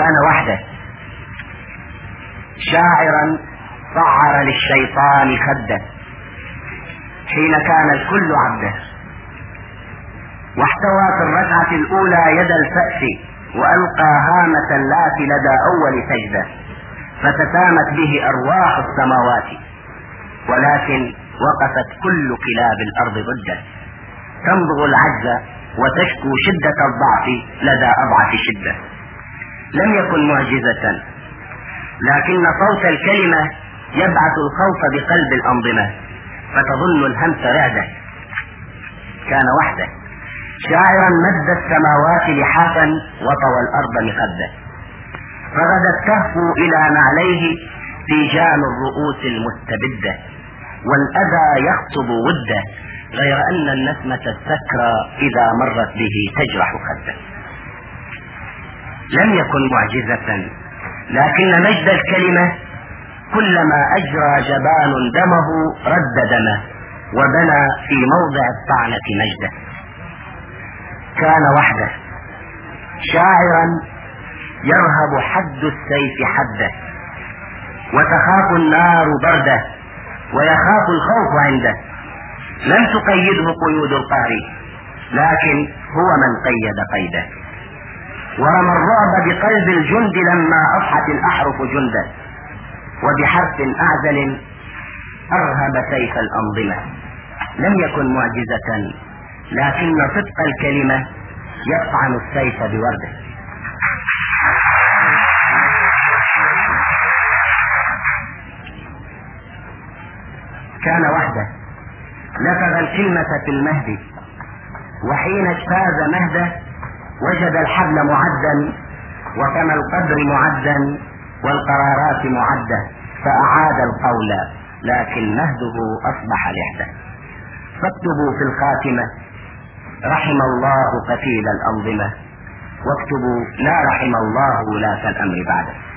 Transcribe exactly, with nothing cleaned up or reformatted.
كان وحده شاعرا صعر للشيطان خده حين كان الكل عبده، واحتوى في الركعة الأولى يد الفأس وألقى هامة اللات لدى أول سجدة، فتسامت به أرواح السماوات، ولكن وقفت كل كلاب الأرض ضده تمضغ العجز وتشكو شدة الضعف لدى أضعف شدة. لم يكن معجزة، لكن صوت الكلمة يبعث الخوف بقلب الأنظمة فتظن الهمس رعدة. كان وحده شاعرا مد السماوات لحافا وطوى الأرض مخده، فغدت تهفو إلى نعليه تيجان الرؤوس المستبدة، والأذى يخطب وده غير أن النسمة السكرى إذا مرت به تجرح خده. لم يكن معجزة، لكن مجد الكلمة كلما أجرى جبان دمه رد دمه وبنى في موضع الطعنة مجده. كان وحده شاعرا يرهب حد السيف حده، وتخاف النار برده ويخاف الخوف عنده. لم تقيده قيود القهر، لكن هو من قيد قيده، ورمى الرعب بقلب الجند لما أصحت الأحرف جنده، وبحرف أعزل أرهب سيف الأنظمة. لم يكن معجزة، لكن صدق الكلمة يطعن السيف بورده. كان وحده نفذ الكلمة في المهد، وحين اجتاز مهده وجد الحبل معدا وكما القدر معدا والقرارات معدة، فأعاد القول لكن مهده أصبح لحده. فاكتبوا في الخاتمة رحم الله قتيل الأنظمة، واكتبوا لا رحم الله ولاة الأمر بعده.